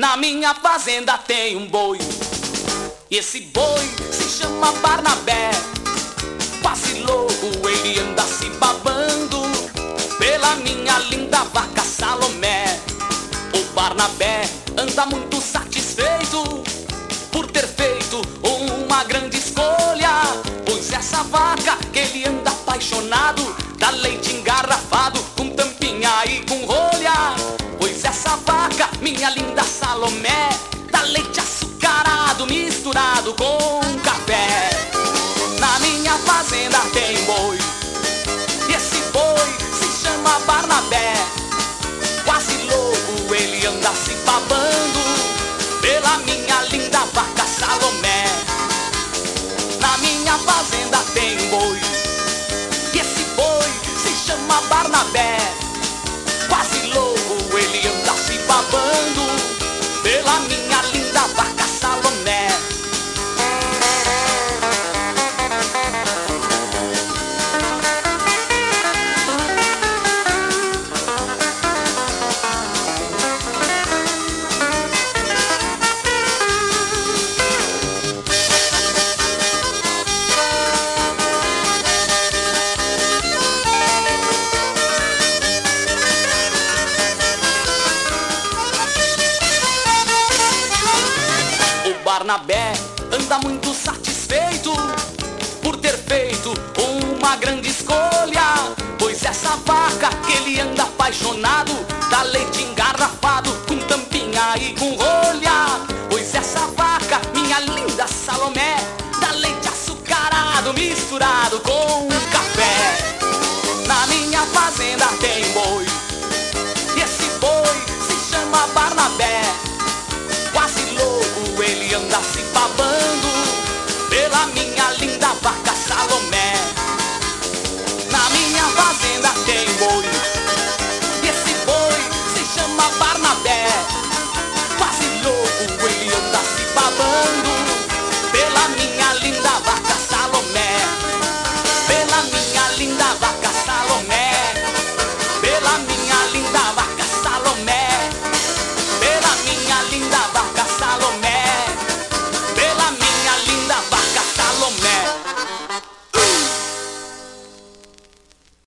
Na minha fazenda tem um boi, e esse boi se chama Barnabé. Quase louco ele anda se babando pela minha linda vaca Salomé. O Barnabé anda muito satisfeito por ter feito uma grande escolha, pois essa vaca que ele anda apaixonado dá leite engarrafado com tampinha e com rolha. Pois essa vaca, minha linda Salomé, dá leite açucarado misturado com café. Na minha fazenda tem boi, e esse boi se chama Barnabé. Quase louco ele anda se babando pela minha linda vaca Salomé. Na minha fazenda tem boi, e esse boi se chama Barnabé. Quase louco ele anda se babando pela minha linda vaca Salomé. Barnabé anda muito satisfeito por ter feito uma grande escolha, pois essa vaca que ele anda apaixonado dá leite engarrafado com tampinha e com rolha. Pois essa vaca, minha linda Salomé, dá leite açucarado misturado com café. Na minha fazenda tem boi, e esse boi se chama Barnabé. Quase louco ele anda se babando pela minha linda vaca Salomé. Na minha fazenda tem boi, e esse boi se chama Barnabé. Quase louco ele anda se babando pela minha linda vaca Salomé.